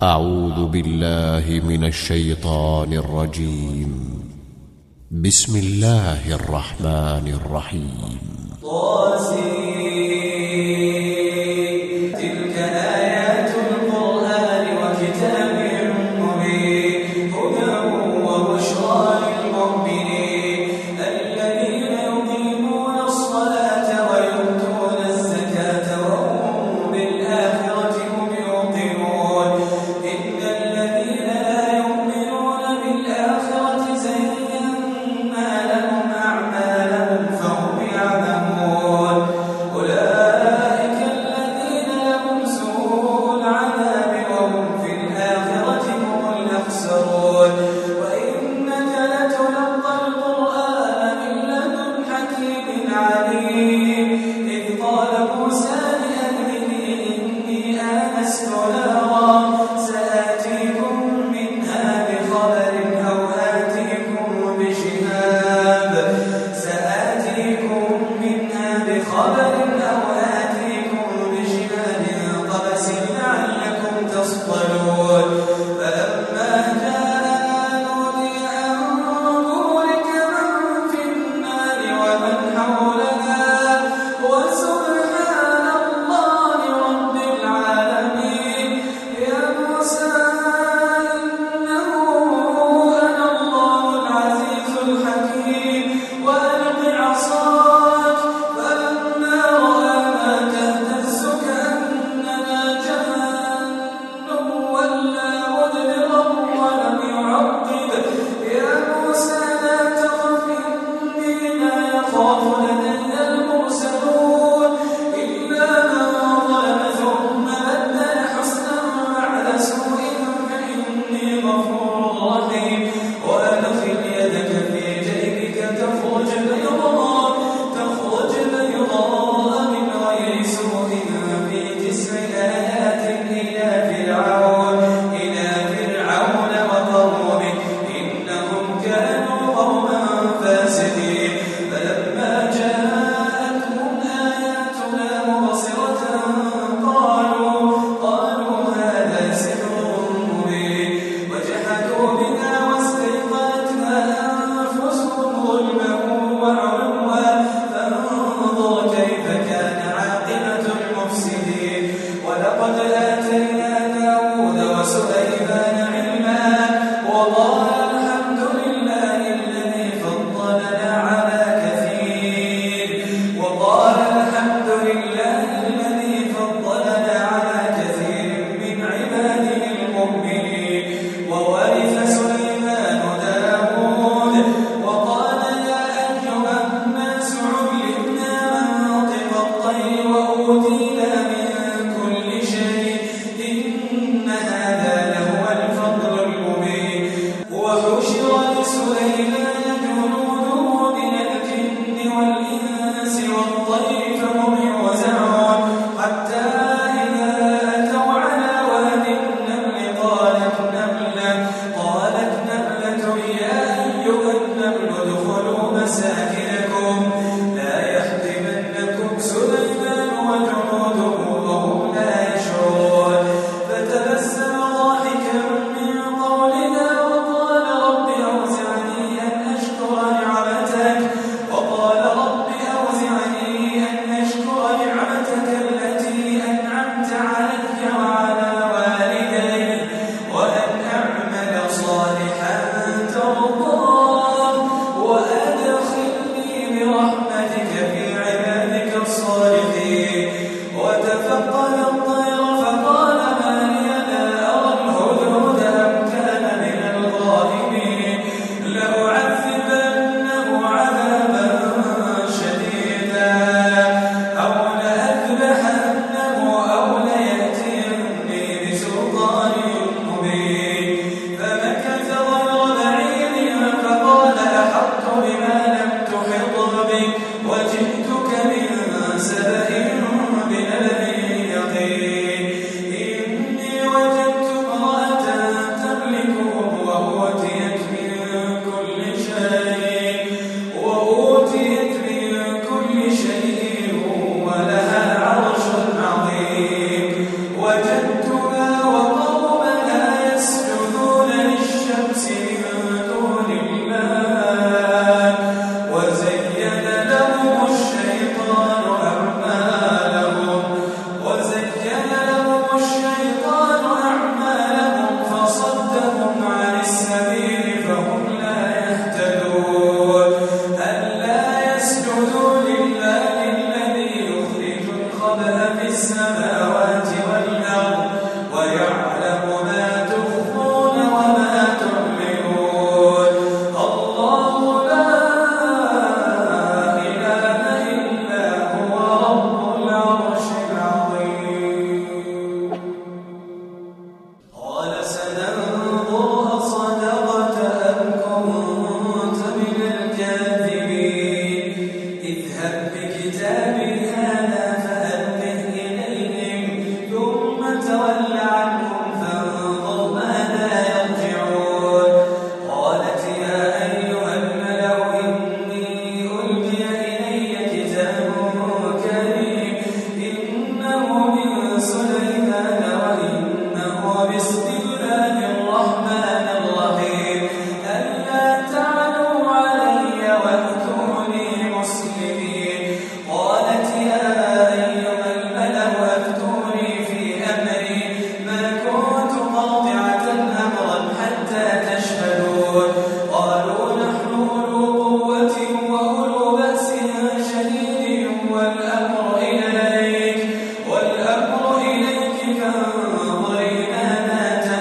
أعوذ بالله من الشيطان الرجيم. بسم الله الرحمن الرحيم. تلك آيات القرآن وكتاب مبين هدى وبشرى للمؤمنين الذين يقيمون الصلاة ويؤتون الزكاة وهم بالآخرة هم يوقنون إن الذين لا يؤمنون بالآخرة زينا لهم أعمالهم فهم يعلمون أولئك الذين لهم سوء العذاب وهم في الآخرة هم الأخسرون وإنك لتلقى القرآن من لدن حكيم عليم إذ قال موسى لأهله إني آنست نارا سآتيكم منها بخبر أو آتيكم بشهاب قبس لعلكم تصطلون فلما جاء نودي أن بورك من في النار ومن حولها وسبحان الله رب العالمين يا موسى إنه أنا الله العزيز الحكيم وألق عصاك فلما رآها تهتز كأنها جان ولا مدبرا ولم يعقب يا موسى لا تخف إني لا يخاف لدي المرسلون إلا من ظلم ثم بدل حسنا بعد سوء فإني غفور رحيم وأدخل يدك في جيبك تخرج بيضاء من غير سوء في 9 آيات إلى فرعون وقومه إنهم كانوا قوما فاسقين فلما جاءتهم آياتنا مبصرة قالوا هذا سحر مبين وجحدوا بها واستيقنتها أنفسهم ظلما وعلوا فانظر كيف كان عاقبة المفسدين ولقد آتينا داود وسليمان علما وقال الحمد لله الذي فضلنا على كثير من عباده المؤمنين وورث سليمان داود وقال يا أيها الناس علمنا منطق الطير وأوتينا من كل شيء إن هذا لهو سننظر أصدقت أم كنت من الكاذبين اذهب بكتابي هذا فألقه إليهم ثم تول عنهم فانظر ماذا يرجعون قالت يا أيها الملأ إني ألقي إلي كتاب كريم إنه من سليمان وإنه بسم الله الرحمن الرحيم ألا تعلوا علي وأتوني مسلمين قالت يا أيها الملأ أفتوني في أمري ما كنت قاطعة أمرا حتى تشهدون قالوا نحن أولو قوة وأولو بأس شديد والأمر إليك فانظري ماذا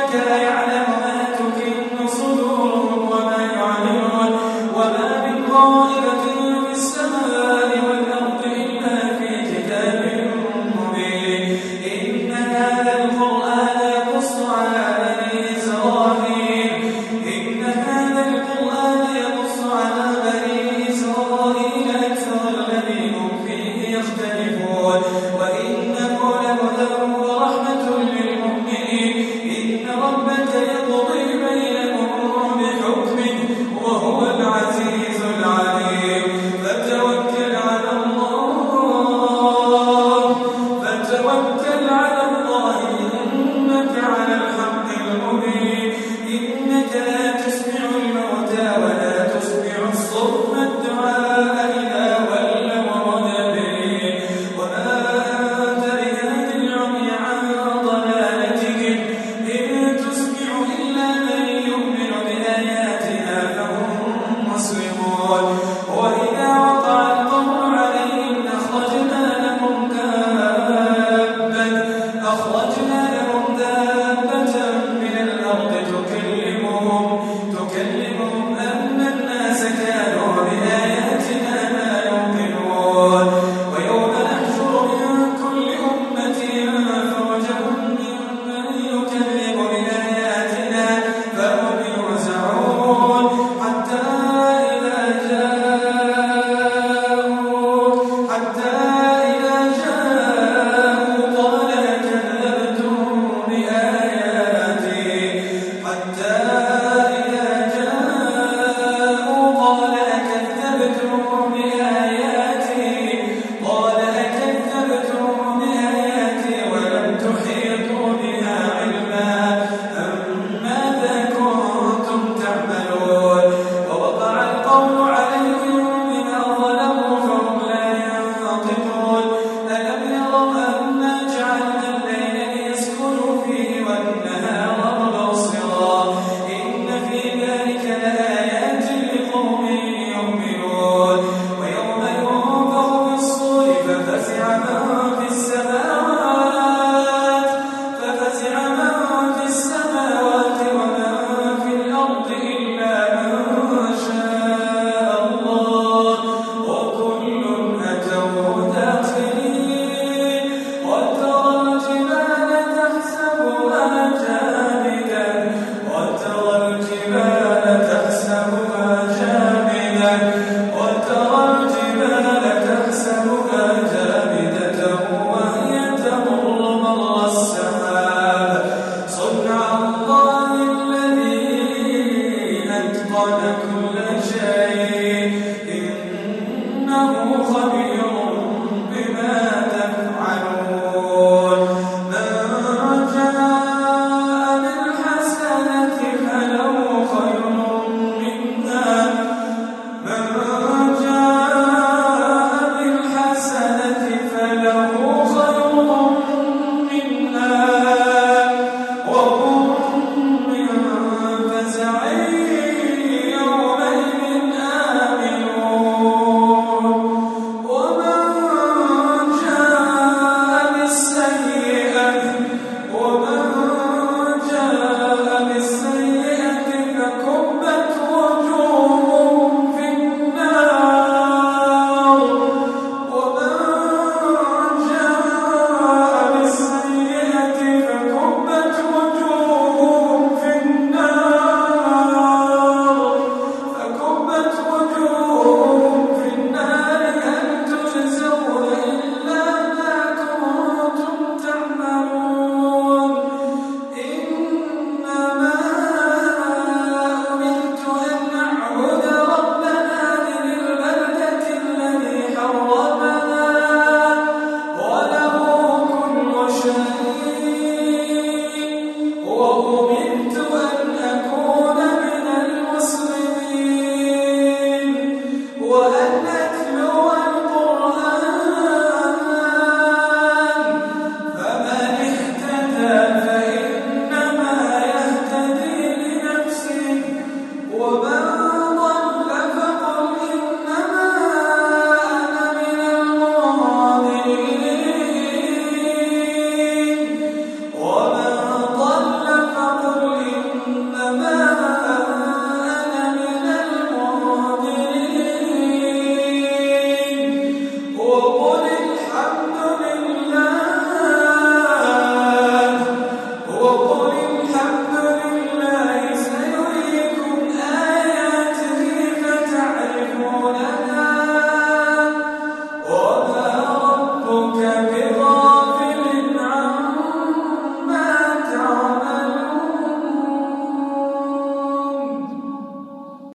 وهو